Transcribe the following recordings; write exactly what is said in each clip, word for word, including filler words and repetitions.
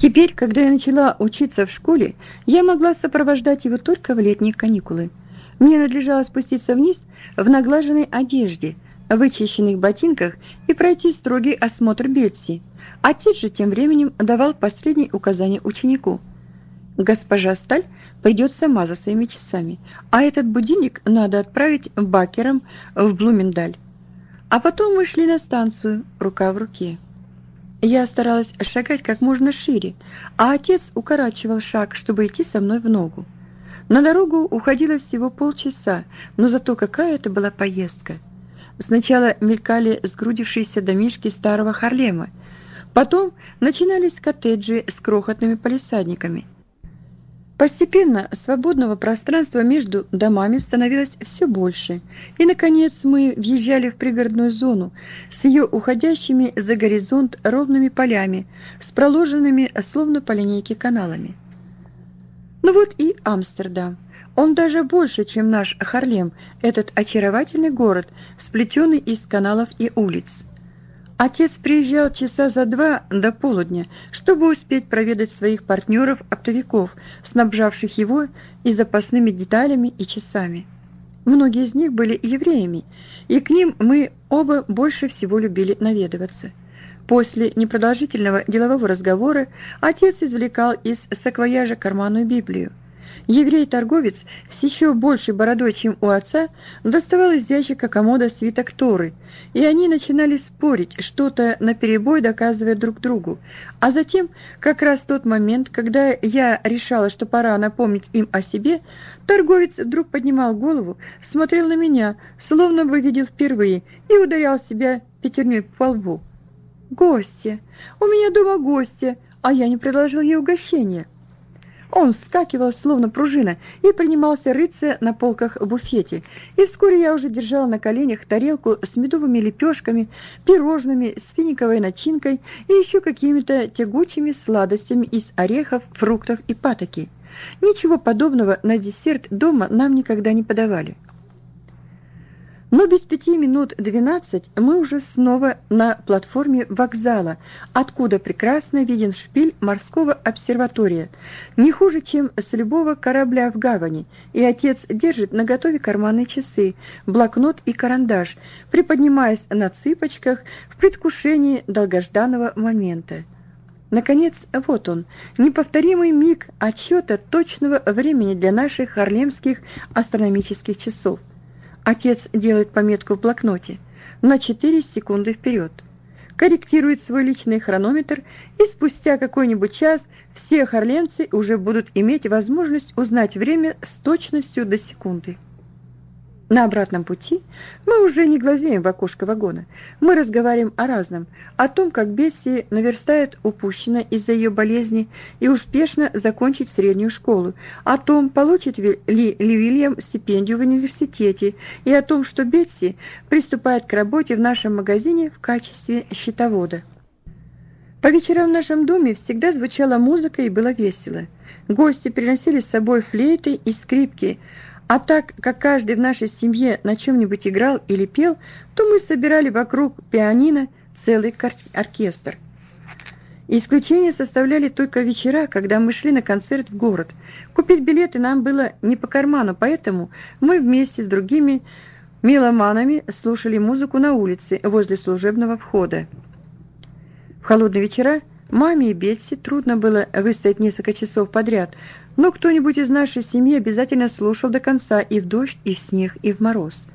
Теперь, когда я начала учиться в школе, я могла сопровождать его только в летние каникулы. Мне надлежало спуститься вниз в наглаженной одежде, в вычищенных ботинках и пройти строгий осмотр Бетси. Отец же тем временем давал последние указания ученику. Госпожа Сталь придет сама за своими часами, а этот будильник надо отправить бакером в Блумендаль. А потом мы шли на станцию, рука в руке. Я старалась шагать как можно шире, а отец укорачивал шаг, чтобы идти со мной в ногу. На дорогу уходило всего полчаса, но зато какая это была поездка. Сначала мелькали сгрудившиеся домишки старого Харлема, потом начинались коттеджи с крохотными палисадниками. Постепенно свободного пространства между домами становилось все больше, и, наконец, мы въезжали в пригородную зону с ее уходящими за горизонт ровными полями, с проложенными, словно по линейке, каналами. Ну вот и Амстердам. Он даже больше, чем наш Харлем, этот очаровательный город, сплетенный из каналов и улиц. Отец приезжал часа за два до полудня, чтобы успеть проведать своих партнеров-оптовиков, снабжавших его и запасными деталями, и часами. Многие из них были евреями, и к ним мы оба больше всего любили наведываться. После непродолжительного делового разговора отец извлекал из саквояжа карманную Библию. Еврей-торговец с еще большей бородой, чем у отца, доставал из ящика комода свиток Торы, и они начинали спорить, что-то наперебой доказывая друг другу. А затем, как раз в тот момент, когда я решала, что пора напомнить им о себе, торговец вдруг поднимал голову, смотрел на меня, словно бы видел впервые, и ударял себя пятерней по лбу. «Гости! У меня дома гости, а я не предложил ей угощения». Он вскакивал, словно пружина, и принимался рыться на полках в буфете. И вскоре я уже держала на коленях тарелку с медовыми лепешками, пирожными с финиковой начинкой и еще какими-то тягучими сладостями из орехов, фруктов и патоки. Ничего подобного на десерт дома нам никогда не подавали. Но без пяти минут двенадцать мы уже снова на платформе вокзала, откуда прекрасно виден шпиль морского обсерватория, не хуже, чем с любого корабля в гавани, и отец держит наготове карманные часы, блокнот и карандаш, приподнимаясь на цыпочках в предвкушении долгожданного момента. Наконец, вот он, неповторимый миг отсчета точного времени для наших харлемских астрономических часов. Отец делает пометку в блокноте на четыре секунды вперед, корректирует свой личный хронометр, и спустя какой-нибудь час все харлемцы уже будут иметь возможность узнать время с точностью до секунды. На обратном пути мы уже не глазеем в окошко вагона. Мы разговариваем о разном, о том, как Бесси наверстает упущенное из-за ее болезни и успешно закончить среднюю школу, о том, получит ли Вильям стипендию в университете, и о том, что Бетси приступает к работе в нашем магазине в качестве счетовода. По вечерам в нашем доме всегда звучала музыка и было весело. Гости приносили с собой флейты и скрипки, а так как каждый в нашей семье на чем-нибудь играл или пел, то мы собирали вокруг пианино целый оркестр. Исключение составляли только вечера, когда мы шли на концерт в город. Купить билеты нам было не по карману, поэтому мы вместе с другими меломанами слушали музыку на улице возле служебного входа. В холодные вечера маме и Бетси трудно было выстоять несколько часов подряд, но кто-нибудь из нашей семьи обязательно слушал до конца и в дождь, и в снег, и в мороз.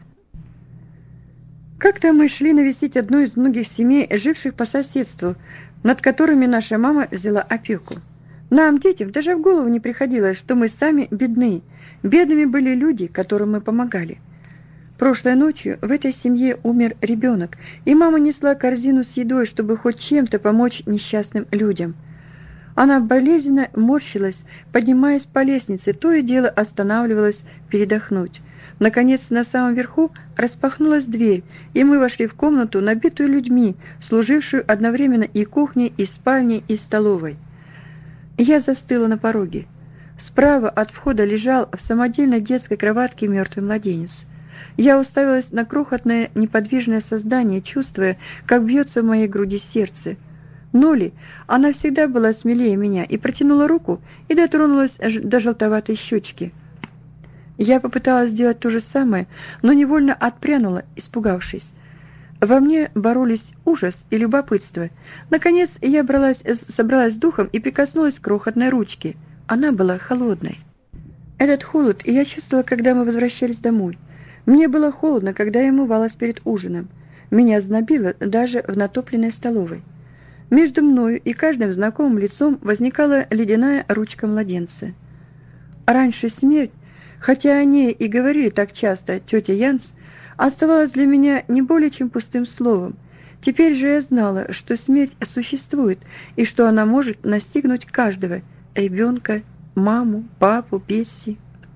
Как-то мы шли навестить одну из многих семей, живших по соседству, над которыми наша мама взяла опеку. Нам, детям, даже в голову не приходило, что мы сами бедны. Бедными были люди, которым мы помогали. Прошлой ночью в этой семье умер ребенок, и мама несла корзину с едой, чтобы хоть чем-то помочь несчастным людям. Она болезненно морщилась, поднимаясь по лестнице, то и дело останавливалась передохнуть. Наконец, на самом верху распахнулась дверь, и мы вошли в комнату, набитую людьми, служившую одновременно и кухней, и спальней, и столовой. Я застыла на пороге. Справа от входа лежал в самодельной детской кроватке мертвый младенец. Я уставилась на крохотное неподвижное создание, чувствуя, как бьется в моей груди сердце. Ноли, она всегда была смелее меня и протянула руку и дотронулась до желтоватой щечки. Я попыталась сделать то же самое, но невольно отпрянула, испугавшись. Во мне боролись ужас и любопытство. Наконец я бралась, собралась с духом и прикоснулась к крохотной ручке. Она была холодной. Этот холод я чувствовала, когда мы возвращались домой. Мне было холодно, когда я умывалась перед ужином. Меня знобило даже в натопленной столовой. Между мною и каждым знакомым лицом возникала ледяная ручка младенца. Раньше смерть, хотя о ней и говорили так часто тетя Янс, оставалась для меня не более чем пустым словом. Теперь же я знала, что смерть существует и что она может настигнуть каждого – ребенка, маму, папу, Бетси.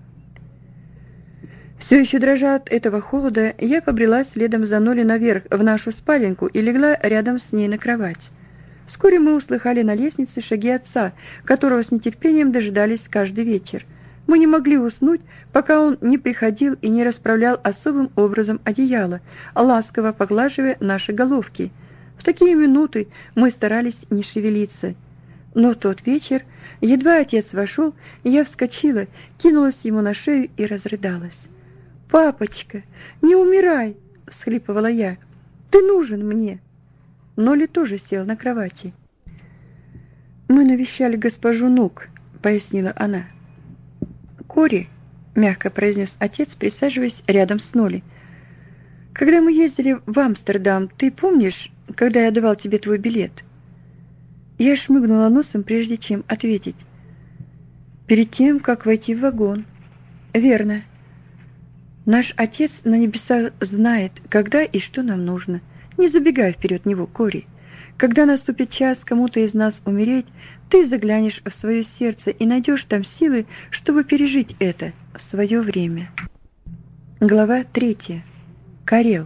Все еще дрожа от этого холода, я побрела следом за Ноли наверх в нашу спаленку и легла рядом с ней на кровать. Вскоре мы услыхали на лестнице шаги отца, которого с нетерпением дожидались каждый вечер. Мы не могли уснуть, пока он не приходил и не расправлял особым образом одеяло, ласково поглаживая наши головки. В такие минуты мы старались не шевелиться. Но в тот вечер, едва отец вошел, я вскочила, кинулась ему на шею и разрыдалась. «Папочка, не умирай!» – всхлипывала я. «Ты нужен мне!» Ноли тоже сел на кровати. «Мы навещали госпожу Нук», – пояснила она. «Кори», – мягко произнес отец, присаживаясь рядом с Ноли. «Когда мы ездили в Амстердам, ты помнишь, когда я давал тебе твой билет?» Я шмыгнула носом, прежде чем ответить. «Перед тем, как войти в вагон». «Верно. Наш отец на небесах знает, когда и что нам нужно. Не забегай вперед него, Кори. Когда наступит час кому-то из нас умереть, ты заглянешь в свое сердце и найдешь там силы, чтобы пережить это в свое время». Глава третья. Карел.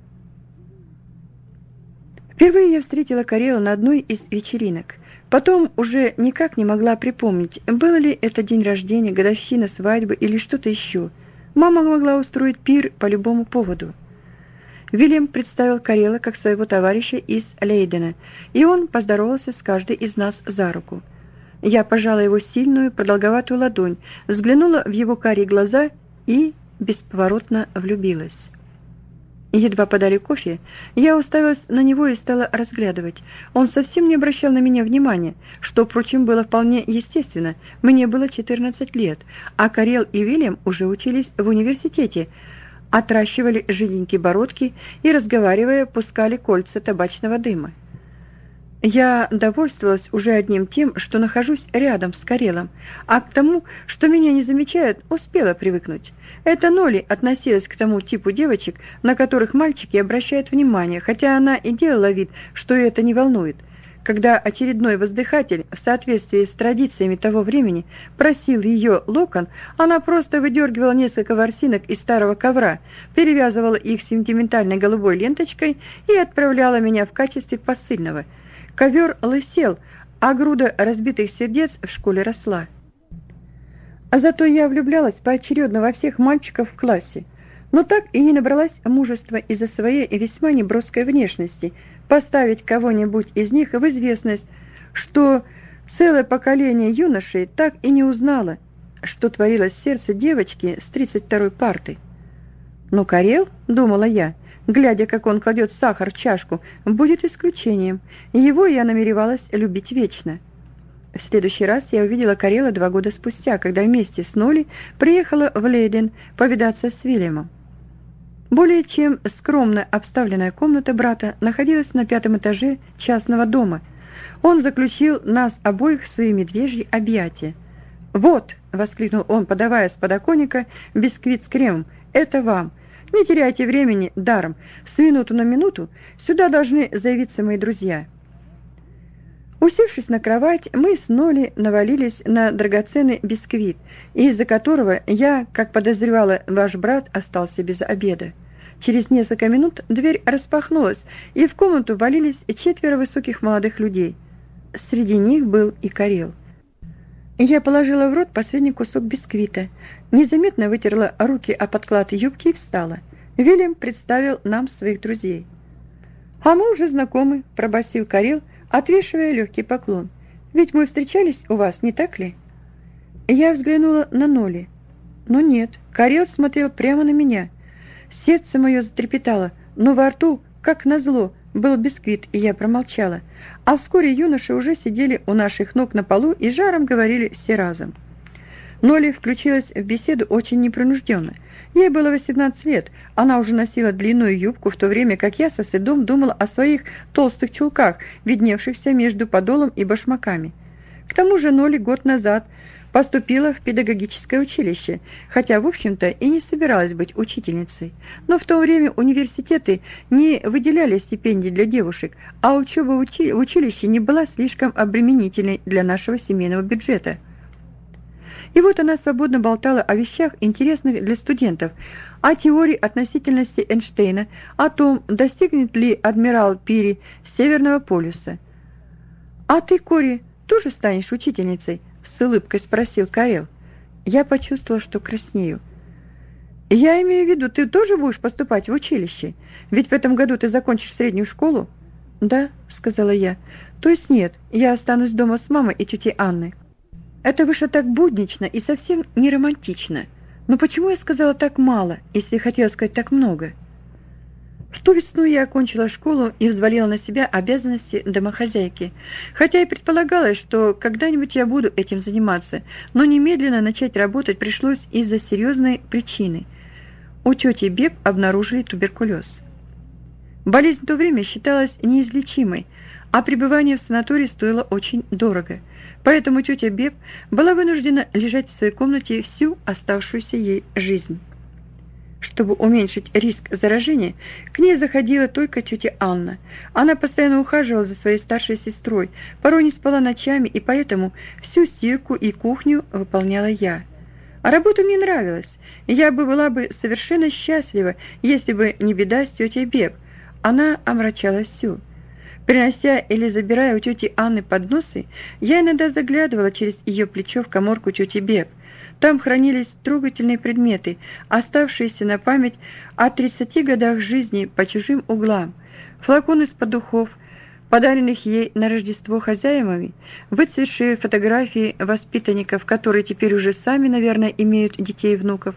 Впервые я встретила Карела на одной из вечеринок. Потом уже никак не могла припомнить, был ли это день рождения, годовщина свадьбы или что-то еще. Мама могла устроить пир по любому поводу. Вильям представил Карела как своего товарища из Лейдена, и он поздоровался с каждой из нас за руку. Я пожала его сильную, продолговатую ладонь, взглянула в его карие глаза и бесповоротно влюбилась. Едва подали кофе, я уставилась на него и стала разглядывать. Он совсем не обращал на меня внимания, что, впрочем, было вполне естественно. Мне было четырнадцать лет, а Карел и Вильям уже учились в университете, отращивали жиденькие бородки и, разговаривая, пускали кольца табачного дыма. Я довольствовалась уже одним тем, что нахожусь рядом с Карелом, а к тому, что меня не замечают, успела привыкнуть. Эта Ноли относилась к тому типу девочек, на которых мальчики обращают внимание, хотя она и делала вид, что это не волнует. Когда очередной воздыхатель, в соответствии с традициями того времени, просил ее локон, она просто выдергивала несколько ворсинок из старого ковра, перевязывала их сентиментальной голубой ленточкой и отправляла меня в качестве посыльного. Ковер лысел, а груда разбитых сердец в школе росла. А зато я влюблялась поочередно во всех мальчиков в классе, но так и не набралась мужества из-за своей весьма неброской внешности поставить кого-нибудь из них в известность, что целое поколение юношей так и не узнало, что творилось в сердце девочки с тридцать второй парты. «Ну, Карел, — думала я, глядя, как он кладет сахар в чашку, — будет исключением. Его я намеревалась любить вечно». В следующий раз я увидела Карела два года спустя, когда вместе с Ноли приехала в Лейден повидаться с Вильямом. Более чем скромно обставленная комната брата находилась на пятом этаже частного дома. Он заключил нас обоих в свои медвежьи объятия. «Вот!» — воскликнул он, подавая с подоконника бисквит с кремом. «Это вам! Не теряйте времени даром. С минуту на минуту сюда должны заявиться мои друзья». Усевшись на кровать, мы с Ноли навалились на драгоценный бисквит, из-за которого я, как подозревала, ваш брат остался без обеда. Через несколько минут дверь распахнулась, и в комнату ввалились четверо высоких молодых людей. Среди них был и Карел. Я положила в рот последний кусок бисквита, незаметно вытерла руки о подклад юбки и встала. Вильям представил нам своих друзей. «А мы уже знакомы», – пробасил Карел, отвешивая легкий поклон. «Ведь мы встречались у вас, не так ли?» Я взглянула на Ноли. Но нет, Карел смотрел прямо на меня. Сердце мое затрепетало, но во рту, как назло, был бисквит, и я промолчала. А вскоре юноши уже сидели у наших ног на полу и жаром говорили все разом. Ноли включилась в беседу очень непринужденно. Ей было восемнадцать лет, она уже носила длинную юбку, в то время как я со стыдом думала о своих толстых чулках, видневшихся между подолом и башмаками. К тому же Ноли год назад поступила в педагогическое училище, хотя, в общем-то, и не собиралась быть учительницей. Но в то время университеты не выделяли стипендий для девушек, а учеба в, учи- в училище не была слишком обременительной для нашего семейного бюджета. И вот она свободно болтала о вещах, интересных для студентов, о теории относительности Эйнштейна, о том, достигнет ли адмирал Пири Северного полюса. «А ты, Кори, тоже станешь учительницей?» — с улыбкой спросил Карел. Я почувствовала, что краснею. «Я имею в виду, ты тоже будешь поступать в училище? Ведь в этом году ты закончишь среднюю школу?» «Да», — сказала я. «То есть нет, я останусь дома с мамой и тетей Анной». Это вышло так буднично и совсем не романтично. Но почему я сказала так мало, если хотела сказать так много? В ту весну я окончила школу и взвалила на себя обязанности домохозяйки. Хотя и предполагалось, что когда-нибудь я буду этим заниматься, но немедленно начать работать пришлось из-за серьезной причины. У тети Беб обнаружили туберкулез. Болезнь в то время считалась неизлечимой, а пребывание в санатории стоило очень дорого. Поэтому тетя Беб была вынуждена лежать в своей комнате всю оставшуюся ей жизнь. Чтобы уменьшить риск заражения, к ней заходила только тетя Анна. Она постоянно ухаживала за своей старшей сестрой, порой не спала ночами, и поэтому всю стирку и кухню выполняла я. А работа мне нравилась, и я бы была бы совершенно счастлива, если бы не беда с тетей Беб. Она омрачала всю. Принося или забирая у тети Анны подносы, я иногда заглядывала через ее плечо в каморку тети Беб. Там хранились трогательные предметы, оставшиеся на память о тридцати годах жизни по чужим углам. Флакон из-под духов, подаренных ей на Рождество хозяевами, выцветшие фотографии воспитанников, которые теперь уже сами, наверное, имеют детей и внуков.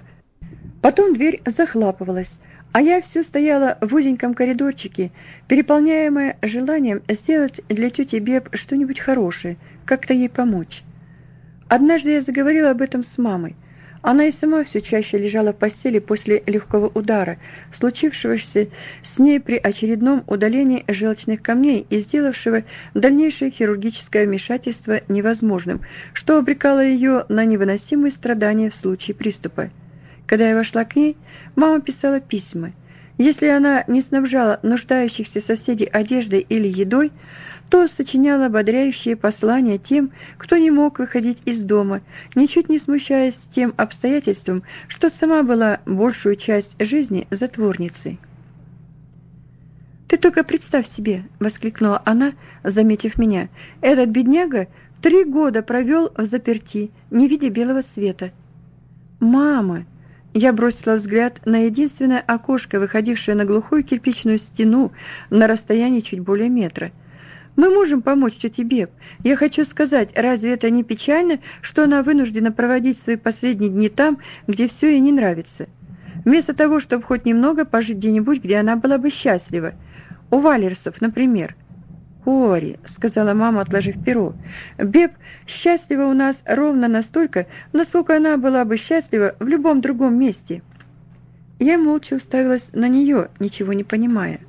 Потом дверь захлапывалась, а я все стояла в узеньком коридорчике, переполняемая желанием сделать для тети Беб что-нибудь хорошее, как-то ей помочь. Однажды я заговорила об этом с мамой. Она и сама все чаще лежала в постели после легкого удара, случившегося с ней при очередном удалении желчных камней и сделавшего дальнейшее хирургическое вмешательство невозможным, что обрекало ее на невыносимые страдания в случае приступа. Когда я вошла к ней, мама писала письма. Если она не снабжала нуждающихся соседей одеждой или едой, то сочиняла ободряющие послания тем, кто не мог выходить из дома, ничуть не смущаясь тем обстоятельством, что сама была большую часть жизни затворницей. «Ты только представь себе!» — воскликнула она, заметив меня. «Этот бедняга три года провел в заперти, не видя белого света». «Мама!» Я бросила взгляд на единственное окошко, выходившее на глухую кирпичную стену на расстоянии чуть более метра. «Мы можем помочь тете Беб. Я хочу сказать, разве это не печально, что она вынуждена проводить свои последние дни там, где все ей не нравится? Вместо того, чтобы хоть немного пожить где-нибудь, где она была бы счастлива. У Валерсов, например». «Кори», — сказала мама, отложив перо, — «Беб счастлива у нас ровно настолько, насколько она была бы счастлива в любом другом месте». Я молча уставилась на нее, ничего не понимая.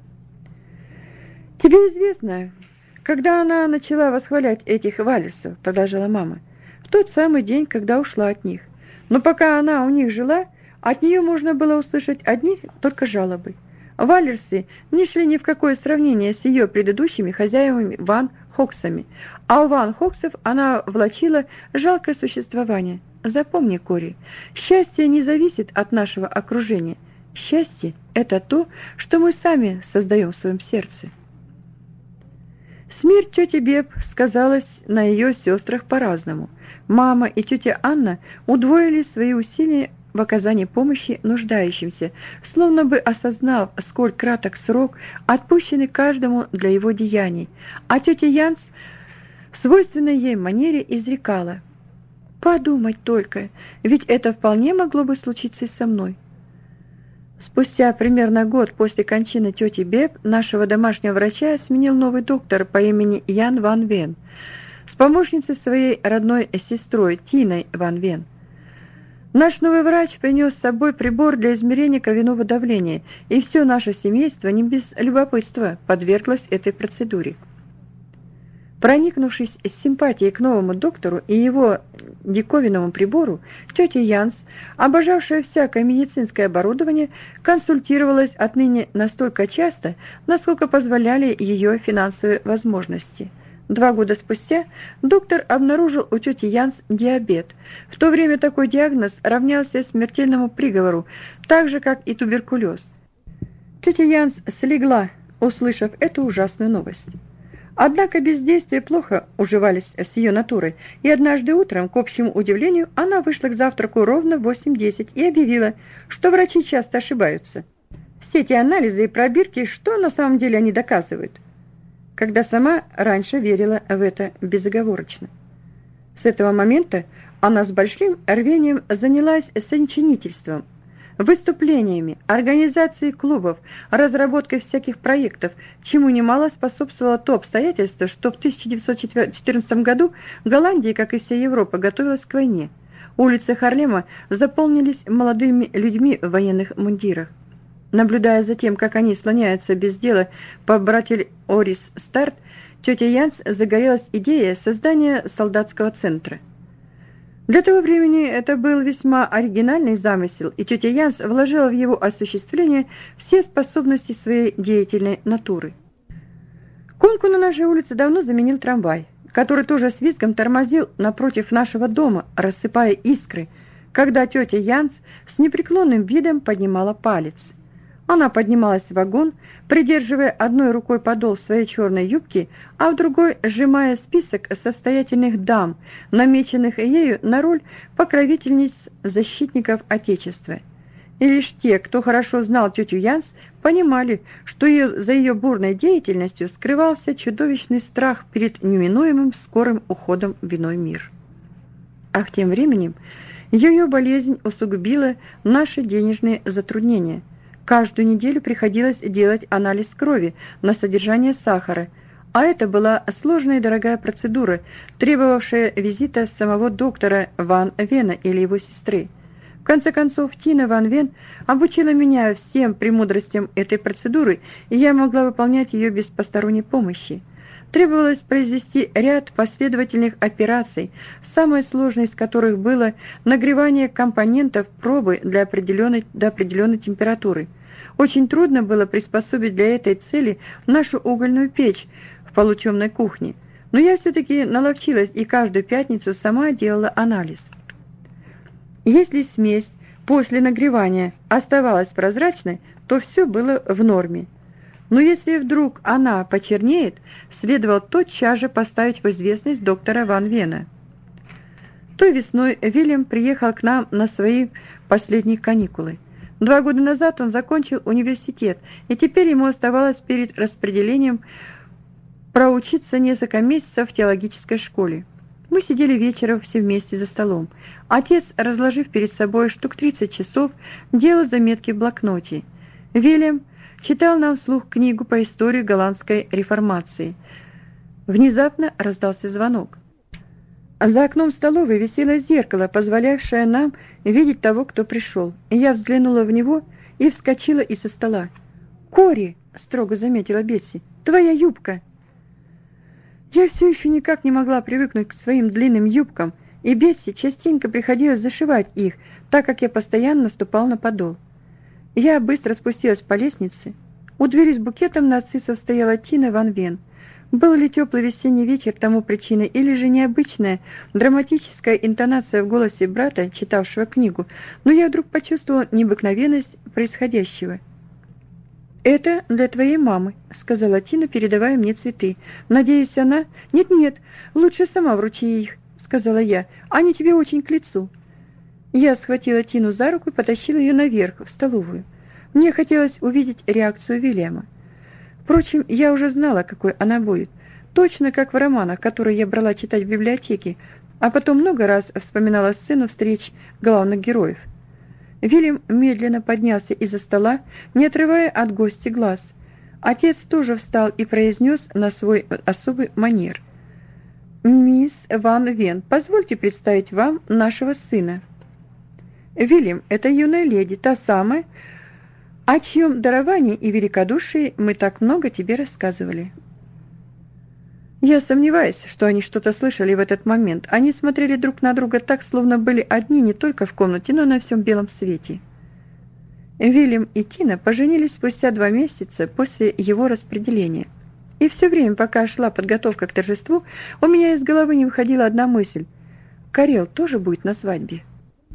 «Тебе известно, когда она начала восхвалять этих Валерсов, — продолжала мама, — в тот самый день, когда ушла от них. Но пока она у них жила, от нее можно было услышать одни только жалобы. Валерсы не шли ни в какое сравнение с ее предыдущими хозяевами Ван Хоксами, а у Ван Хоксов она влачила жалкое существование. Запомни, Кори, счастье не зависит от нашего окружения. Счастье – это то, что мы сами создаем в своем сердце». Смерть тети Беб сказалась на ее сестрах по-разному. Мама и тетя Анна удвоили свои усилия в оказании помощи нуждающимся, словно бы осознав, сколь краток срок, отпущенный каждому для его деяний. А тетя Янс в свойственной ей манере изрекала: «Подумать только, ведь это вполне могло бы случиться и со мной». Спустя примерно год после кончины тети Беб нашего домашнего врача сменил новый доктор по имени Ян Ван Вен с помощницей своей родной сестрой Тиной Ван Вен. Наш новый врач принес с собой прибор для измерения кровяного давления, и все наше семейство не без любопытства подверглось этой процедуре. Проникнувшись с симпатией к новому доктору и его диковинному прибору, тетя Янс, обожавшая всякое медицинское оборудование, консультировалась отныне настолько часто, насколько позволяли ее финансовые возможности. Два года спустя доктор обнаружил у тети Янс диабет. В то время такой диагноз равнялся смертельному приговору, так же, как и туберкулез. Тетя Янс слегла, услышав эту ужасную новость. Однако бездействия плохо уживались с ее натурой, и однажды утром, к общему удивлению, она вышла к завтраку ровно в восемь десять и объявила, что врачи часто ошибаются. Все эти анализы и пробирки, что на самом деле они доказывают? Когда сама раньше верила в это безоговорочно. С этого момента она с большим рвением занялась сочинительством, выступлениями, организацией клубов, разработкой всяких проектов, чему немало способствовало то обстоятельство, что в тысяча девятьсот четырнадцатом году Голландия, как и вся Европа, готовилась к войне. Улицы Харлема заполнились молодыми людьми в военных мундирах. Наблюдая за тем, как они слоняются без дела по братель Орис Старт, тетя Янс загорелась идеей создания солдатского центра. Для того времени это был весьма оригинальный замысел, и тетя Янс вложила в его осуществление все способности своей деятельной натуры. Конку на нашей улице давно заменил трамвай, который тоже с визгом тормозил напротив нашего дома, рассыпая искры, когда тетя Янс с непреклонным видом поднимала палец. Она поднималась в вагон, придерживая одной рукой подол своей черной юбки, а в другой сжимая список состоятельных дам, намеченных ею на роль покровительниц защитников Отечества. И лишь те, кто хорошо знал тетю Янс, понимали, что ее, за ее бурной деятельностью скрывался чудовищный страх перед неминуемым скорым уходом в иной мир. А тем временем ее болезнь усугубила наши денежные затруднения. Каждую неделю приходилось делать анализ крови на содержание сахара, а это была сложная и дорогая процедура, требовавшая визита самого доктора Ван Вена или его сестры. В конце концов, Тина Ван Вен обучила меня всем премудростям этой процедуры, и я могла выполнять ее без посторонней помощи. Требовалось произвести ряд последовательных операций, самое сложное из которых было нагревание компонентов пробы для определенной, до определенной температуры. Очень трудно было приспособить для этой цели нашу угольную печь в полутемной кухне, но я все-таки наловчилась и каждую пятницу сама делала анализ. Если смесь после нагревания оставалась прозрачной, то все было в норме. Но если вдруг она почернеет, следовало тотчас же поставить в известность доктора Ван Вена. Той весной Вильям приехал к нам на свои последние каникулы. Два года назад он закончил университет, и теперь ему оставалось перед распределением проучиться несколько месяцев в теологической школе. Мы сидели вечером все вместе за столом. Отец, разложив перед собой штук тридцать часов, делал заметки в блокноте. Вильям читал нам вслух книгу по истории голландской реформации. Внезапно раздался звонок. За окном столовой висело зеркало, позволявшее нам видеть того, кто пришел. И я взглянула в него и вскочила из-за стола. «Кори!» — строго заметила Бетси. «Твоя юбка!» Я все еще никак не могла привыкнуть к своим длинным юбкам, и Бетси частенько приходилось зашивать их, так как я постоянно наступал на подол. Я быстро спустилась по лестнице. У двери с букетом нарциссов стояла Тина Ван Вен. Был ли теплый весенний вечер тому причиной, или же необычная драматическая интонация в голосе брата, читавшего книгу, но я вдруг почувствовала необыкновенность происходящего. «Это для твоей мамы», — сказала Тина, передавая мне цветы. «Надеюсь, она...» «Нет-нет, лучше сама вручи их», — сказала я. «Они тебе очень к лицу». Я схватила Тину за руку и потащила ее наверх, в столовую. Мне хотелось увидеть реакцию Вильяма. Впрочем, я уже знала, какой она будет. Точно как в романах, которые я брала читать в библиотеке, а потом много раз вспоминала сцену встреч главных героев. Вильям медленно поднялся из-за стола, не отрывая от гостя глаз. Отец тоже встал и произнес на свой особый манер: «Мисс Ван Вен, позвольте представить вам нашего сына». «Вильям, это юная леди, та самая, о чьем даровании и великодушии мы так много тебе рассказывали». Я сомневаюсь, что они что-то слышали в этот момент. Они смотрели друг на друга так, словно были одни не только в комнате, но и на всем белом свете. Вильям и Тина поженились спустя два месяца после его распределения. И все время, пока шла подготовка к торжеству, у меня из головы не выходила одна мысль: Карел тоже будет на свадьбе.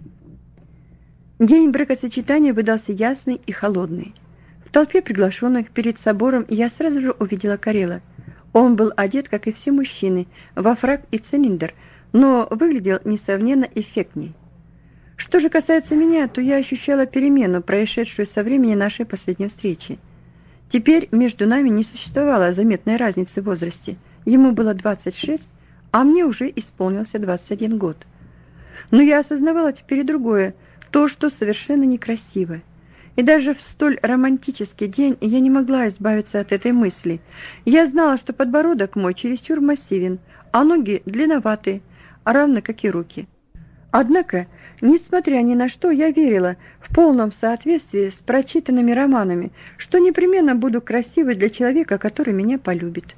День бракосочетания выдался ясный и холодный. В толпе приглашенных перед собором я сразу же увидела Карела. Он был одет, как и все мужчины, во фрак и цилиндр, но выглядел несравненно эффектней. Что же касается меня, то я ощущала перемену, происшедшую со времени нашей последней встречи. Теперь между нами не существовало заметной разницы в возрасте. Ему было двадцать шесть, а мне уже исполнился двадцать один год. Но я осознавала теперь и другое, то, что совершенно некрасиво. И даже в столь романтический день я не могла избавиться от этой мысли. Я знала, что подбородок мой чересчур массивен, а ноги длинноваты, равно как и руки. Однако, несмотря ни на что, я верила в полном соответствии с прочитанными романами, что непременно буду красивой для человека, который меня полюбит.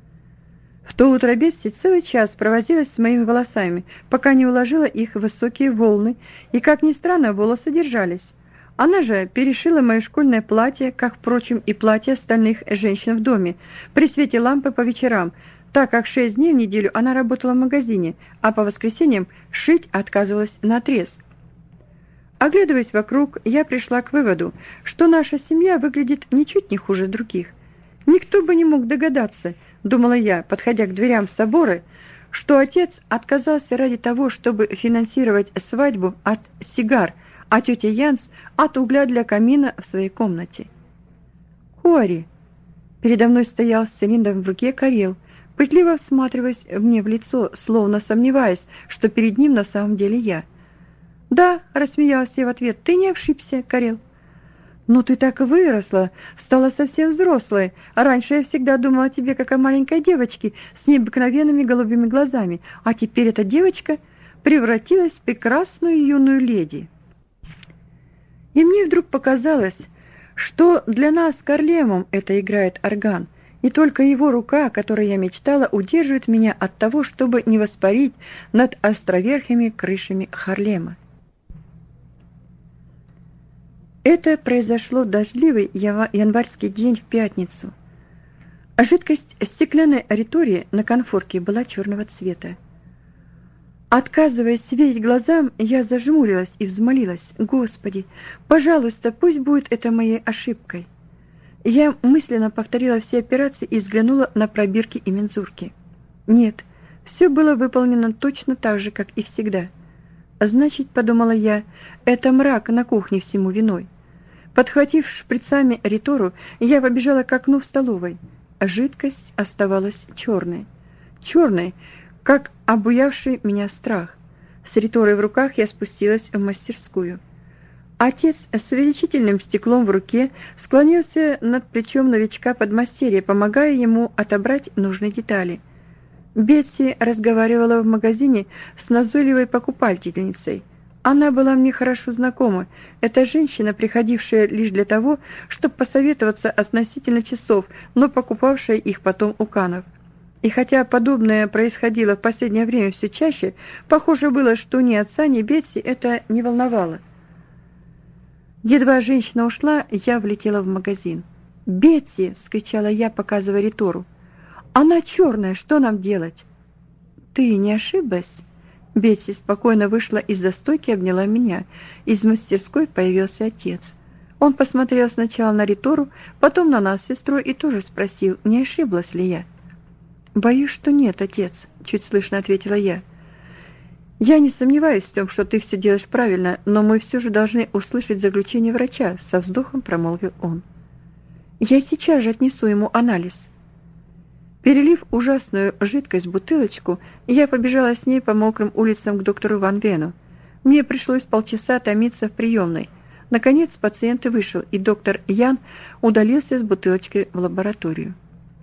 В то утро Бетси целый час провозилась с моими волосами, пока не уложила их в высокие волны, и, как ни странно, волосы держались. Она же перешила мое школьное платье, как, впрочем, и платье остальных женщин в доме, при свете лампы по вечерам, так как шесть дней в неделю она работала в магазине, а по воскресеньям шить отказывалась наотрез. Оглядываясь вокруг, я пришла к выводу, что наша семья выглядит ничуть не хуже других. Никто бы не мог догадаться, думала я, подходя к дверям собора, что отец отказался ради того, чтобы финансировать свадьбу от сигар, а тетя Янс от угля для камина в своей комнате. «Кори!» Передо мной стоял с цилиндром в руке Карел, пытливо всматриваясь мне в лицо, словно сомневаясь, что перед ним на самом деле я. «Да», — рассмеялась я в ответ, — «ты не ошибся, Карел». «Ну ты так выросла, стала совсем взрослой. Раньше я всегда думала о тебе как о маленькой девочке с необыкновенными голубыми глазами, а теперь эта девочка превратилась в прекрасную юную леди». И мне вдруг показалось, что для нас с Карлемом это играет орган, и только его рука, о которой я мечтала, удерживает меня от того, чтобы не воспарить над островерхими крышами Харлема. Это произошло в дождливый январский день в пятницу. Жидкость в стеклянной ритории на конфорке была черного цвета. Отказываясь светить глазам, я зажмурилась и взмолилась: «Господи, пожалуйста, пусть будет это моей ошибкой». Я мысленно повторила все операции и взглянула на пробирки и мензурки. Нет, все было выполнено точно так же, как и всегда. Значит, подумала я, это мрак на кухне всему виной. Подхватив шприцами ритору, я побежала к окну в столовой. Жидкость оставалась черной. Черной, как обуявший меня страх. С риторой в руках я спустилась в мастерскую. Отец с увеличительным стеклом в руке склонился над плечом новичка подмастерья, помогая ему отобрать нужные детали. Бетси разговаривала в магазине с назойливой покупательницей. Она была мне хорошо знакома. Эта женщина, приходившая лишь для того, чтобы посоветоваться относительно часов, но покупавшая их потом у Канов. И хотя подобное происходило в последнее время все чаще, похоже было, что ни отца, ни Бетси это не волновало. Едва женщина ушла, я влетела в магазин. «Бетси!» — вскричала я, показывая ритору. «Она черная, что нам делать?» «Ты не ошиблась?» Бетси спокойно вышла из-за стойки и обняла меня. Из мастерской появился отец. Он посмотрел сначала на ритору, потом на нас с сестрой и тоже спросил, не ошиблась ли я. «Боюсь, что нет, отец», — чуть слышно ответила я. «Я не сомневаюсь в том, что ты все делаешь правильно, но мы все же должны услышать заключение врача», — со вздохом промолвил он. «Я сейчас же отнесу ему анализ». Перелив ужасную жидкость в бутылочку, я побежала с ней по мокрым улицам к доктору Ван Вену. Мне пришлось полчаса томиться в приемной. Наконец пациент вышел, и доктор Ян удалился с бутылочкой в лабораторию.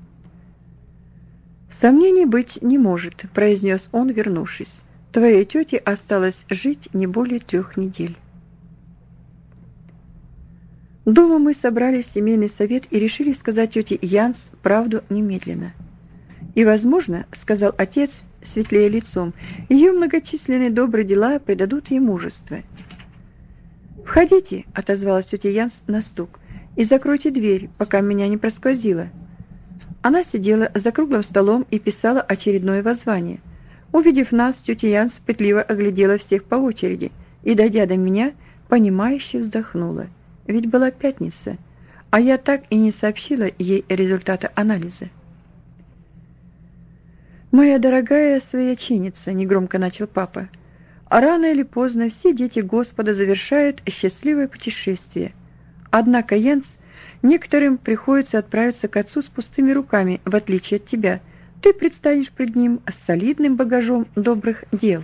«Сомнений быть не может», — произнес он, вернувшись. «Твоей тете осталось жить не более трех недель». Дома мы собрали семейный совет и решили сказать тете Янс правду немедленно. «И, возможно, — сказал отец, светлее лицом, — ее многочисленные добрые дела придадут ей мужество». «Входите, — отозвалась тетя Янс на стук, — и закройте дверь, пока меня не просквозило». Она сидела за круглым столом и писала очередное воззвание. Увидев нас, тетя Янс пытливо оглядела всех по очереди и, дойдя до меня, понимающе вздохнула. Ведь была пятница, а я так и не сообщила ей результата анализа. «Моя дорогая свояченица», — негромко начал папа, — «рано или поздно все дети Господа завершают счастливое путешествие. Однако, Янс, некоторым приходится отправиться к отцу с пустыми руками, в отличие от тебя. Ты предстанешь пред ним с солидным багажом добрых дел».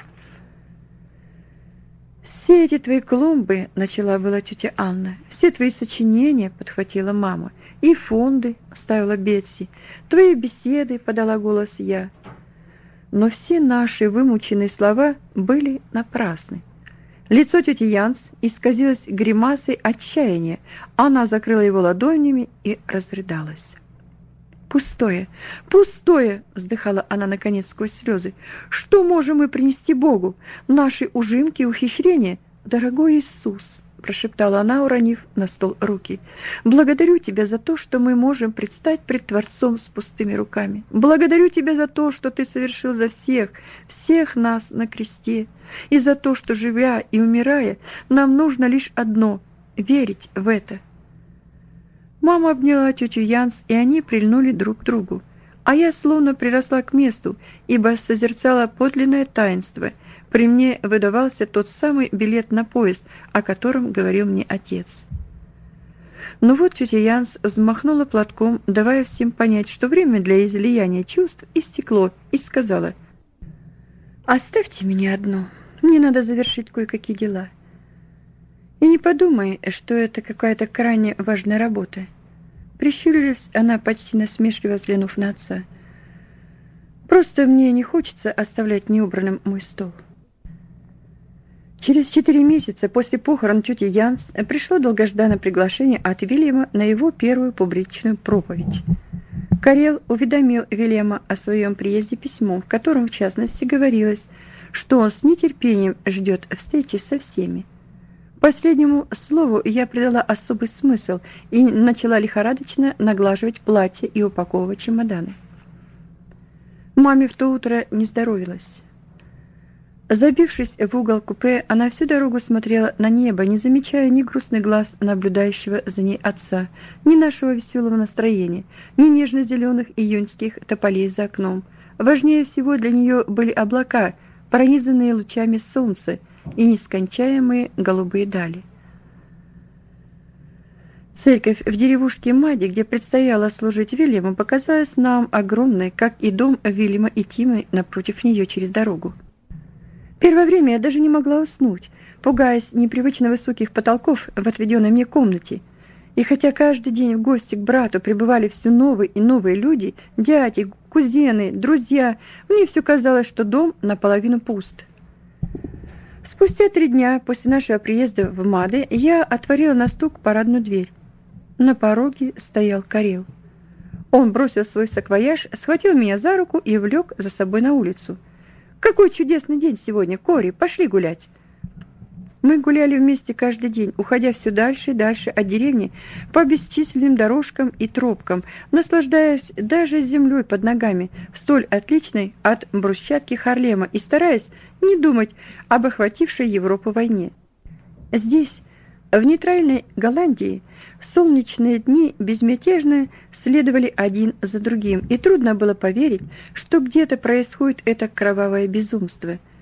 «Все эти твои клумбы, — начала была тетя Анна, — все твои сочинения, — подхватила мама, — и фонды, — вставила Бетси, — твои беседы, — подала голос я. Но все наши вымученные слова были напрасны. Лицо тети Янс исказилось гримасой отчаяния, она закрыла его ладонями и разрыдалась. «Пустое, пустое!» — вздыхала она наконец сквозь слезы. «Что можем мы принести Богу? Наши ужимки и ухищрения? Дорогой Иисус!» — прошептала она, уронив на стол руки. «Благодарю Тебя за то, что мы можем предстать пред Творцом с пустыми руками. Благодарю Тебя за то, что Ты совершил за всех, всех нас на кресте, и за то, что, живя и умирая, нам нужно лишь одно — верить в это». Мама обняла тетю Янс, и они прильнули друг к другу. А я словно приросла к месту, ибо созерцала подлинное таинство. При мне выдавался тот самый билет на поезд, о котором говорил мне отец. Но вот тетя Янс взмахнула платком, давая всем понять, что время для излияния чувств истекло, и сказала: «Оставьте меня одну, мне надо завершить кое-какие дела». И не подумай, что это какая-то крайне важная работа. Прищурилась она, почти насмешливо взглянув на отца. Просто мне не хочется оставлять неубранным мой стол. Через четыре месяца после похорон тети Янс пришло долгожданное приглашение от Вильяма на его первую публичную проповедь. Карел уведомил Вильяма о своем приезде письмом, в котором, в частности, говорилось, что он с нетерпением ждет встречи со всеми. Последнему слову я придала особый смысл и начала лихорадочно наглаживать платье и упаковывать чемоданы. Маме в то утро не здоровилось. Забившись в угол купе, она всю дорогу смотрела на небо, не замечая ни грустных глаз наблюдающего за ней отца, ни нашего веселого настроения, ни нежно-зеленых июньских тополей за окном. Важнее всего для нее были облака, пронизанные лучами солнца, и нескончаемые голубые дали. Церковь в деревушке Мади, где предстояло служить Вильяму, показалась нам огромной, как и дом Вильяма и Тимы напротив нее через дорогу. Первое время я даже не могла уснуть, пугаясь непривычно высоких потолков в отведенной мне комнате. И хотя каждый день в гости к брату прибывали все новые и новые люди, дяди, кузены, друзья, мне все казалось, что дом наполовину пуст. Спустя три дня после нашего приезда в Маде я отворила на стук парадную дверь. На пороге стоял Карел. Он бросил свой саквояж, схватил меня за руку и влек за собой на улицу. «Какой чудесный день сегодня, Кори! Пошли гулять!» Мы гуляли вместе каждый день, уходя все дальше и дальше от деревни по бесчисленным дорожкам и тропкам, наслаждаясь даже землей под ногами, столь отличной от брусчатки Харлема, и стараясь не думать об охватившей Европу войне. Здесь, в нейтральной Голландии, солнечные дни безмятежно следовали один за другим, и трудно было поверить, что где-то происходит это кровавое безумство.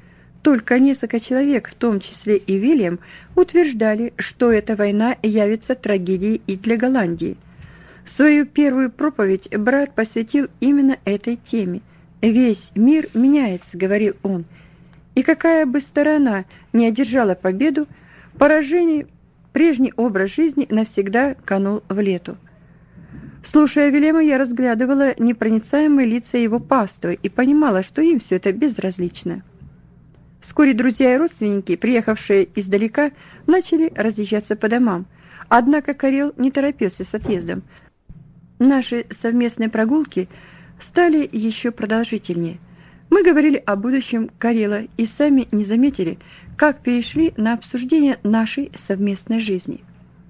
только несколько человек, в том числе и Вильям, утверждали, что эта война явится трагедией и для Голландии. Свою первую проповедь брат посвятил именно этой теме. «Весь мир меняется», — говорил он, и какая бы сторона ни одержала победу, поражение, прежний образ жизни навсегда канул в лету. Слушая Вильяма, я разглядывала непроницаемые лица его паствы и понимала, что им все это безразлично. Вскоре друзья и родственники, приехавшие издалека, начали разъезжаться по домам. Однако Карел не торопился с отъездом. Наши совместные прогулки стали еще продолжительнее. Мы говорили о будущем Карела и сами не заметили, как перешли на обсуждение нашей совместной жизни.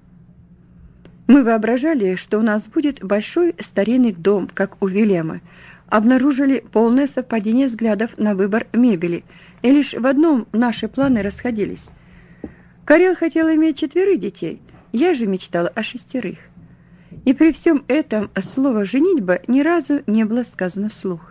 Мы воображали, что у нас будет большой старинный дом, как у Вильяма, обнаружили полное совпадение взглядов на выбор мебели, и лишь в одном наши планы расходились. Карел хотел иметь четверых детей, я же мечтала о шестерых. И при всем этом слово «женитьба» ни разу не было сказано вслух.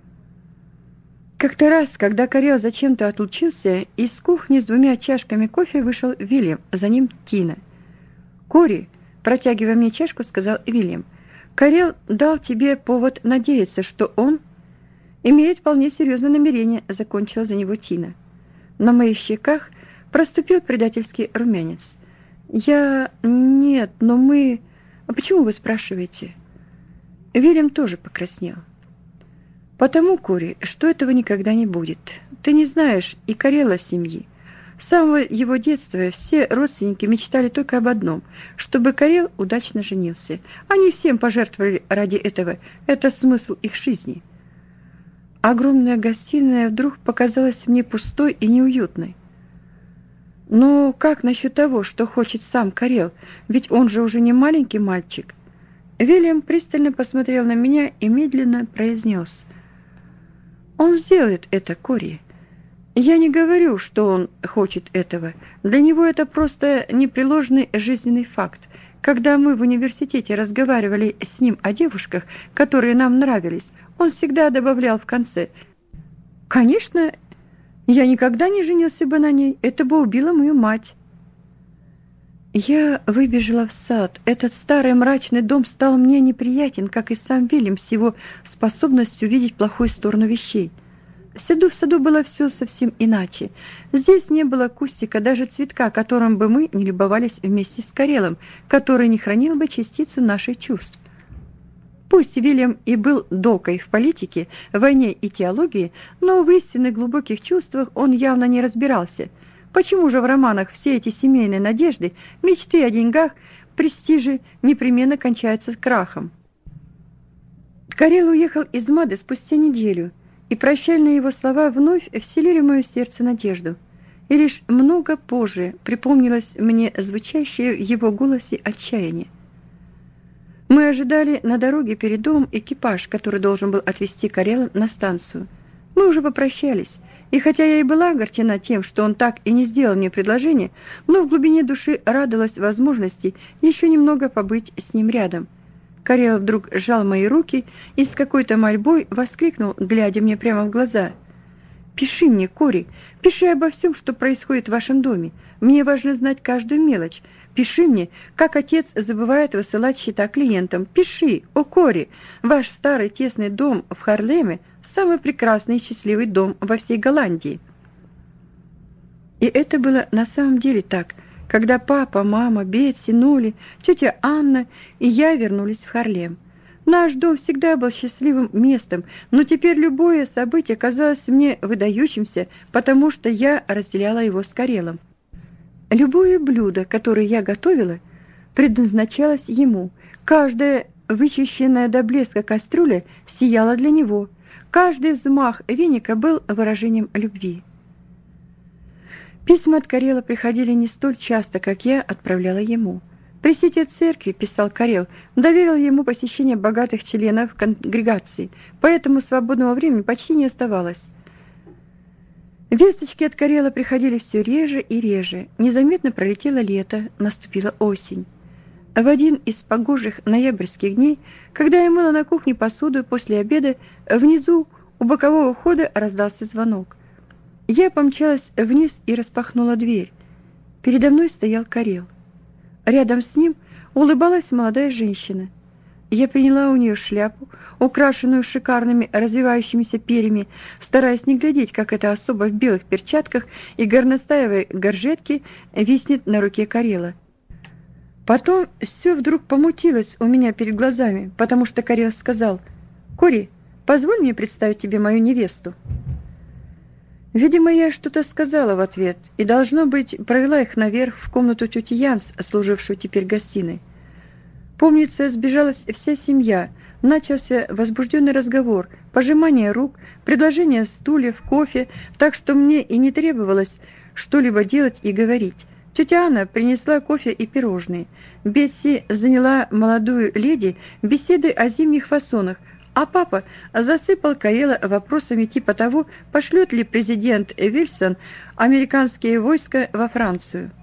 Как-то раз, когда Карел зачем-то отлучился, из кухни с двумя чашками кофе вышел Вильям, за ним Тина. «Кори», протягивая мне чашку, сказал Вильям, «Карел дал тебе повод надеяться, что он имеет вполне серьезное намерение», закончила за него Тина. На моих щеках проступил предательский румянец. «Я... нет, но мы... А почему вы спрашиваете?» Вильям тоже покраснел. «Потому, Кори, что этого никогда не будет. Ты не знаешь и Карела в семье. С самого его детства все родственники мечтали только об одном, чтобы Карел удачно женился. Они всем пожертвовали ради этого. Это смысл их жизни». Огромная гостиная вдруг показалась мне пустой и неуютной. «Но как насчет того, что хочет сам Карел? Ведь он же уже не маленький мальчик». Вильям пристально посмотрел на меня и медленно произнес: «Он сделает это, Кори. Я не говорю, что он хочет этого. Для него это просто непреложный жизненный факт. Когда мы в университете разговаривали с ним о девушках, которые нам нравились, он всегда добавлял в конце: «Конечно, я никогда не женился бы на ней, это бы убило мою мать». Я выбежала в сад. Этот старый мрачный дом стал мне неприятен, как и сам Вильям с его способностью видеть плохую сторону вещей. В саду, в саду было все совсем иначе. Здесь не было кустика, даже цветка, которым бы мы не любовались вместе с Карелом, который не хранил бы частицу наших чувств. Пусть Вильям и был докой в политике, войне и теологии, но в истинных глубоких чувствах он явно не разбирался. Почему же в романах все эти семейные надежды, мечты о деньгах, престиже непременно кончаются крахом? Карел уехал из Мады спустя неделю, и прощальные его слова вновь вселили в мое сердце надежду. И лишь много позже припомнилось мне звучащее в его голосе отчаяние. Мы ожидали на дороге перед домом экипаж, который должен был отвезти Карела на станцию. Мы уже попрощались, и хотя я и была огорчена тем, что он так и не сделал мне предложение, но в глубине души радовалась возможности еще немного побыть с ним рядом. Карел вдруг сжал мои руки и с какой-то мольбой воскликнул, глядя мне прямо в глаза: «Пиши мне, Кори, пиши обо всем, что происходит в вашем доме. Мне важно знать каждую мелочь. Пиши мне, как отец забывает высылать счета клиентам. Пиши, о Кори, ваш старый тесный дом в Харлеме – самый прекрасный и счастливый дом во всей Голландии». И это было на самом деле так, когда папа, мама, Бетси, Нули, тетя Анна и я вернулись в Харлем. Наш дом всегда был счастливым местом, но теперь любое событие казалось мне выдающимся, потому что я разделяла его с Карелом. Любое блюдо, которое я готовила, предназначалось ему. Каждая вычищенная до блеска кастрюля сияла для него. Каждый взмах веника был выражением любви. Письма от Карела приходили не столь часто, как я отправляла ему. Пресвитер церкви, писал Карел, доверил ему посещение богатых членов конгрегации, поэтому свободного времени почти не оставалось. Весточки от Карела приходили все реже и реже. Незаметно пролетело лето, наступила осень. В один из погожих ноябрьских дней, когда я мыла на кухне посуду после обеда, внизу у бокового хода раздался звонок. Я помчалась вниз и распахнула дверь. Передо мной стоял Карел. Рядом с ним улыбалась молодая женщина. Я приняла у нее шляпу, украшенную шикарными развивающимися перьями, стараясь не глядеть, как эта особа в белых перчатках и горностаевой горжетке виснет на руке Карела. Потом все вдруг помутилось у меня перед глазами, потому что Карел сказал: «Кори, позволь мне представить тебе мою невесту». Видимо, я что-то сказала в ответ и, должно быть, провела их наверх в комнату тети Янс, служившую теперь гостиной. Помнится, сбежалась вся семья, начался возбужденный разговор, пожимание рук, предложение стульев, кофе, так что мне и не требовалось что-либо делать и говорить. Тетя Анна принесла кофе и пирожные. Бетси заняла молодую леди беседой о зимних фасонах, а папа засыпал Карела вопросами типа того, пошлет ли президент Вильсон американские войска во Францию.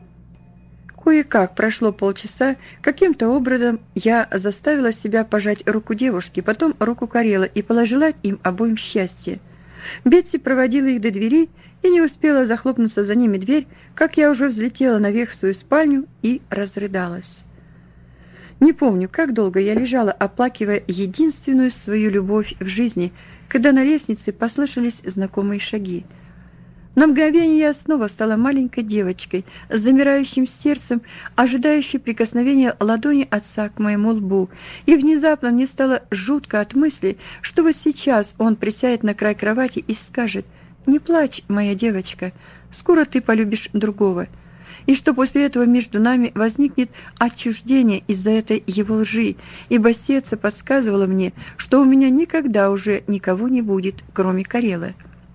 Кое-как прошло полчаса, каким-то образом я заставила себя пожать руку девушки, потом руку Карела и пожелать им обоим счастья. Бетси проводила их до двери и не успела захлопнуться за ними дверь, как я уже взлетела наверх в свою спальню и разрыдалась. Не помню, как долго я лежала, оплакивая единственную свою любовь в жизни, когда на лестнице послышались знакомые шаги. На мгновение я снова стала маленькой девочкой с замирающим сердцем, ожидающей прикосновения ладони отца к моему лбу, и внезапно мне стало жутко от мысли, что вот сейчас он присядет на край кровати и скажет: «Не плачь, моя девочка, скоро ты полюбишь другого», и что после этого между нами возникнет отчуждение из-за этой его лжи, ибо сердце подсказывало мне, что у меня никогда уже никого не будет, кроме Карела.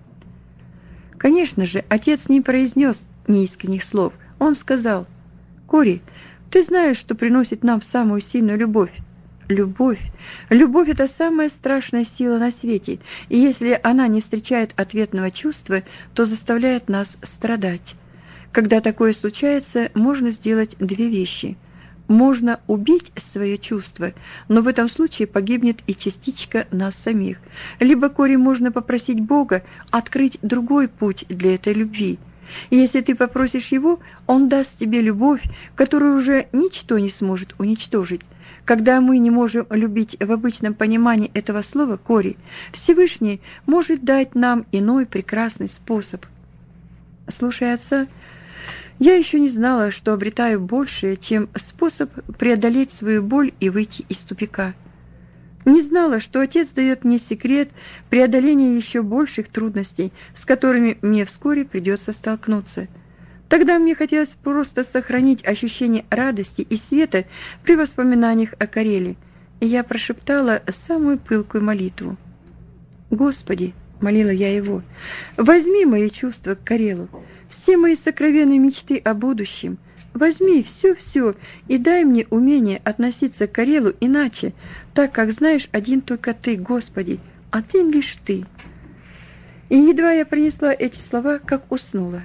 Конечно же, отец не произнес неискренних слов. Он сказал: «Кори, ты знаешь, что приносит нам самую сильную любовь. Любовь. Любовь – это самая страшная сила на свете, и если она не встречает ответного чувства, то заставляет нас страдать. Когда такое случается, можно сделать две вещи. Можно убить свое чувство, но в этом случае погибнет и частичка нас самих. Либо, Кори, можно попросить Бога открыть другой путь для этой любви. И если ты попросишь Его, Он даст тебе любовь, которую уже ничто не сможет уничтожить. Когда мы не можем любить в обычном понимании этого слова, Кори, Всевышний может дать нам иной прекрасный способ». Слушая отца, я еще не знала, что обретаю большее, чем способ преодолеть свою боль и выйти из тупика. Не знала, что отец дает мне секрет преодоления еще больших трудностей, с которыми мне вскоре придется столкнуться. Тогда мне хотелось просто сохранить ощущение радости и света при воспоминаниях о Кареле, и я прошептала самую пылкую молитву. «Господи», — молила я его, — «возьми мои чувства к Карелу, все мои сокровенные мечты о будущем. Возьми все-все и дай мне умение относиться к Карелу иначе, так как знаешь один только ты, Господи, а ты лишь ты». И едва я принесла эти слова, как уснула.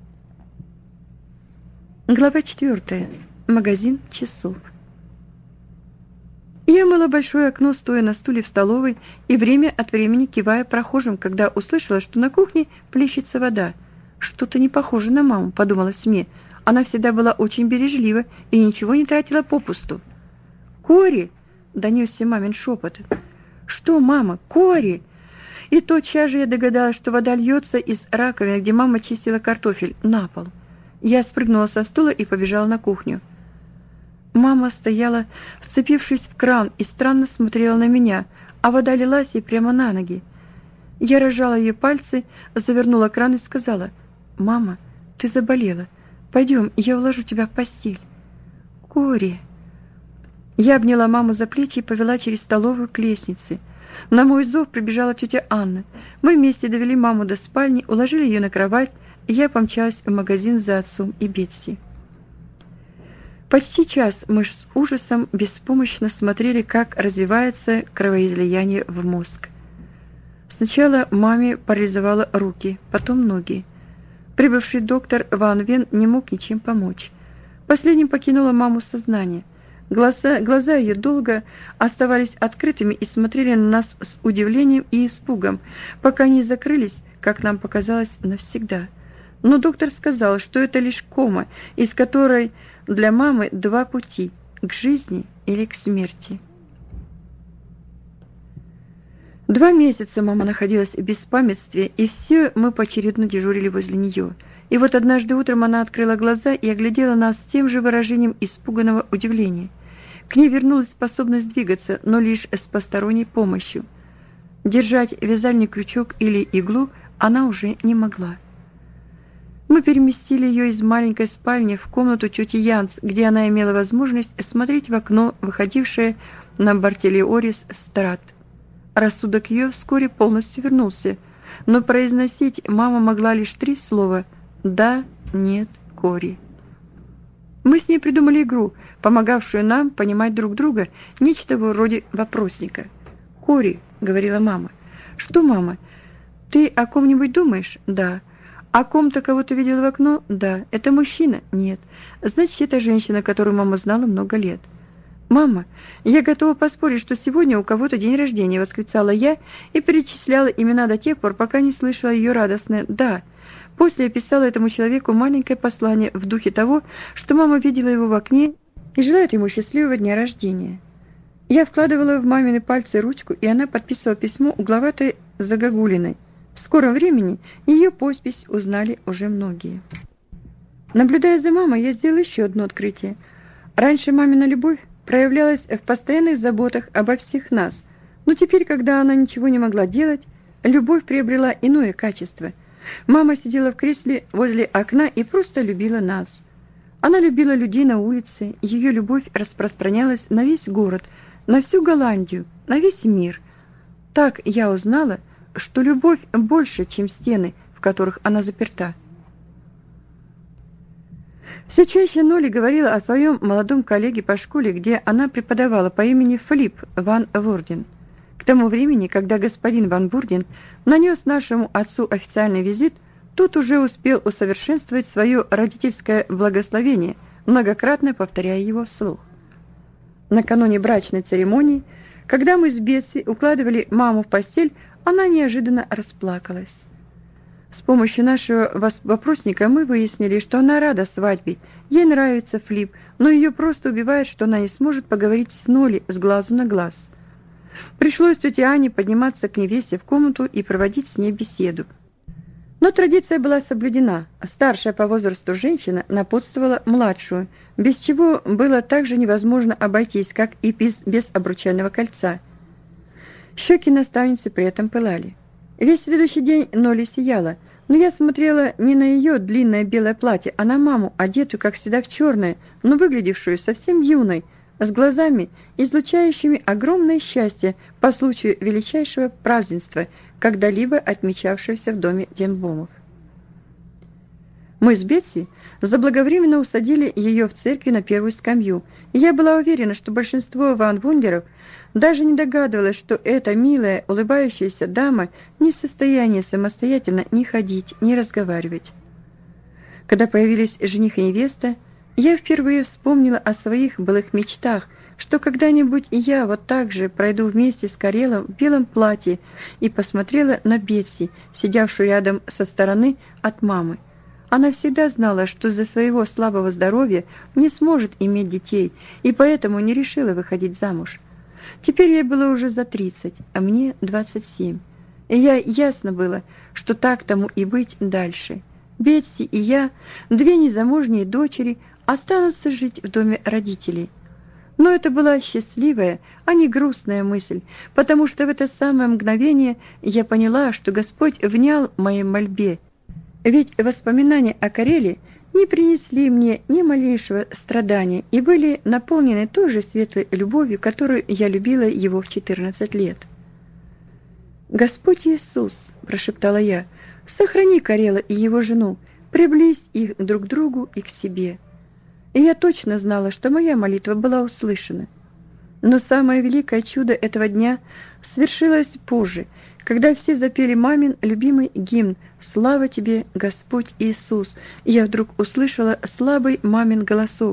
Глава четвертая. Магазин часов. Я мыла большое окно, стоя на стуле в столовой, и время от времени кивая прохожим, когда услышала, что на кухне плещется вода. «Что-то не похоже на маму», — подумалось мне. Она всегда была очень бережлива и ничего не тратила попусту. «Кори!» — донесся мамин шепот. «Что, мама? Кори!» И тотчас же я догадалась, что вода льется из раковины, где мама чистила картофель, на пол. Я спрыгнула со стула и побежала на кухню. Мама стояла, вцепившись в кран, и странно смотрела на меня, а вода лилась ей прямо на ноги. Я разжала ее пальцы, завернула кран и сказала: «Мама, ты заболела. Пойдем, я уложу тебя в постель». «Кори!» Я обняла маму за плечи и повела через столовую к лестнице. На мой зов прибежала тетя Анна. Мы вместе довели маму до спальни, уложили ее на кровать, и я помчалась в магазин за отцом и Бетси. Почти час мы с ужасом беспомощно смотрели, как развивается кровоизлияние в мозг. Сначала маме парализовало руки, потом ноги. Прибывший доктор Ван Вен не мог ничем помочь. Последним покинуло маму сознание. Глаза, глаза ее долго оставались открытыми и смотрели на нас с удивлением и испугом, пока не закрылись, как нам показалось, навсегда. Но доктор сказал, что это лишь кома, из которой для мамы два пути – к жизни или к смерти. Два месяца мама находилась в беспамятстве, и все мы поочередно дежурили возле нее. И вот однажды утром она открыла глаза и оглядела нас с тем же выражением испуганного удивления. К ней вернулась способность двигаться, но лишь с посторонней помощью. Держать вязальный крючок или иглу она уже не могла. Мы переместили ее из маленькой спальни в комнату тети Янс, где она имела возможность смотреть в окно, выходившее на Бартелиорис-страт. Рассудок ее вскоре полностью вернулся, но произносить мама могла лишь три слова «да», «нет», «Кори». Мы с ней придумали игру, помогавшую нам понимать друг друга, нечто вроде вопросника. «Кори», — говорила мама. «Что, мама? Ты о ком-нибудь думаешь?» «Да». «О ком-то, кого ты видела в окно?» «Да». «Это мужчина?» «Нет». «Значит, это женщина, которую мама знала много лет». «Мама, я готова поспорить, что сегодня у кого-то день рождения», — восклицала я и перечисляла имена до тех пор, пока не слышала ее радостное «да». После я писала этому человеку маленькое послание в духе того, что мама видела его в окне и желает ему счастливого дня рождения. Я вкладывала в мамины пальцы ручку, и она подписывала письмо угловатой загогулиной. В скором времени ее подпись узнали уже многие. Наблюдая за мамой, я сделала еще одно открытие. Раньше мамина любовь проявлялась в постоянных заботах обо всех нас, но теперь, когда она ничего не могла делать, любовь приобрела иное качество. Мама сидела в кресле возле окна и просто любила нас. Она любила людей на улице, ее любовь распространялась на весь город, на всю Голландию, на весь мир. Так я узнала, что любовь больше, чем стены, в которых она заперта. Все чаще Нолли говорила о своем молодом коллеге по школе, где она преподавала, по имени Филипп ван Вурден. К тому времени, когда господин ван Вурден нанес нашему отцу официальный визит, тот уже успел усовершенствовать свое родительское благословение, многократно повторяя его вслух. Накануне брачной церемонии, когда мы с Бетси укладывали маму в постель, она неожиданно расплакалась. С помощью нашего вопросника мы выяснили, что она рада свадьбе, ей нравится Флип, но ее просто убивает, что она не сможет поговорить с Нолли с глазу на глаз. Пришлось тете Ане подниматься к невесте в комнату и проводить с ней беседу. Но традиция была соблюдена, а старшая по возрасту женщина напутствовала младшую, без чего было так же невозможно обойтись, как и без, без обручального кольца. Щеки наставницы при этом пылали. Весь следующий день Нолли сияла, но я смотрела не на ее длинное белое платье, а на маму, одетую, как всегда, в черное, но выглядевшую совсем юной, с глазами, излучающими огромное счастье по случаю величайшего празднества, когда-либо отмечавшегося в доме Денбомов. Мы с Бетси заблаговременно усадили ее в церкви на первую скамью, и я была уверена, что большинство ван Вундеров даже не догадывалось, что эта милая, улыбающаяся дама не в состоянии самостоятельно ни ходить, ни разговаривать. Когда появились жених и невеста, я впервые вспомнила о своих былых мечтах, что когда-нибудь и я вот так же пройду вместе с Карелом в белом платье, и посмотрела на Бетси, сидевшую рядом со стороны от мамы. Она всегда знала, что из-за своего слабого здоровья не сможет иметь детей, и поэтому не решила выходить замуж. Теперь ей было уже за тридцать, а мне двадцать семь. И я ясно было, что так тому и быть дальше. Бетси и я, две незамужние дочери, останутся жить в доме родителей. Но это была счастливая, а не грустная мысль, потому что в это самое мгновение я поняла, что Господь внял моей мольбе. Ведь воспоминания о Кареле не принесли мне ни малейшего страдания и были наполнены той же светлой любовью, которую я любила его в четырнадцать лет. «Господь Иисус», – прошептала я, – «сохрани Карела и его жену, приблизь их друг к другу и к себе». И я точно знала, что моя молитва была услышана. Но самое великое чудо этого дня свершилось позже, когда все запели мамин любимый гимн «Слава тебе, Господь Иисус», и я вдруг услышала слабый мамин голосок.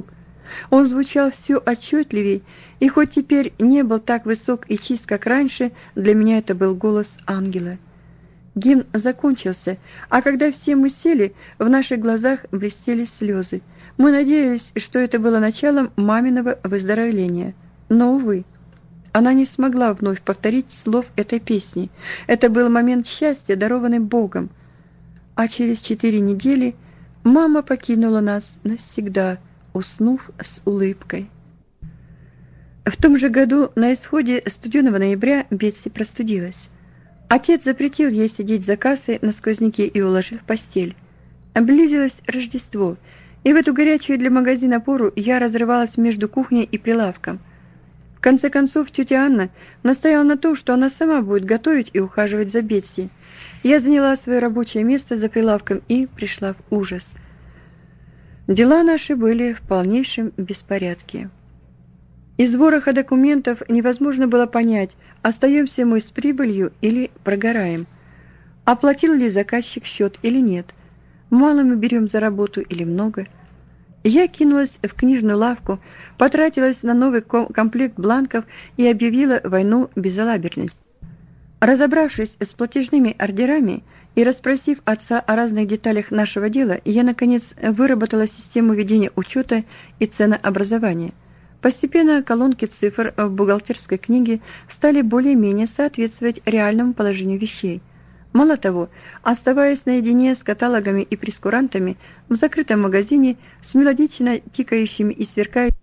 Он звучал все отчетливей, и хоть теперь не был так высок и чист, как раньше, для меня это был голос ангела. Гимн закончился, а когда все мы сели, в наших глазах блестели слезы. Мы надеялись, что это было началом маминого выздоровления. Но, увы, она не смогла вновь повторить слов этой песни. Это был момент счастья, дарованный Богом. А через четыре недели мама покинула нас навсегда, уснув с улыбкой. В том же году, на исходе студеного ноября, Бетси простудилась. Отец запретил ей сидеть за кассой на сквозняке и уложил в постель. Близилось Рождество, и в эту горячую для магазина пору я разрывалась между кухней и прилавком. В конце концов, тетя Анна настояла на том, что она сама будет готовить и ухаживать за Бетси. Я заняла свое рабочее место за прилавком и пришла в ужас. Дела наши были в полнейшем беспорядке. Из вороха документов невозможно было понять, остаемся мы с прибылью или прогораем. Оплатил ли заказчик счет или нет. Мало мы берем за работу или много. Я кинулась в книжную лавку, потратилась на новый комплект бланков и объявила войну безалаберность. Разобравшись с платежными ордерами и расспросив отца о разных деталях нашего дела, я, наконец, выработала систему ведения учета и ценообразования. Постепенно колонки цифр в бухгалтерской книге стали более-менее соответствовать реальному положению вещей. Мало того, оставаясь наедине с каталогами и прескурантами в закрытом магазине с мелодично тикающими и сверкающими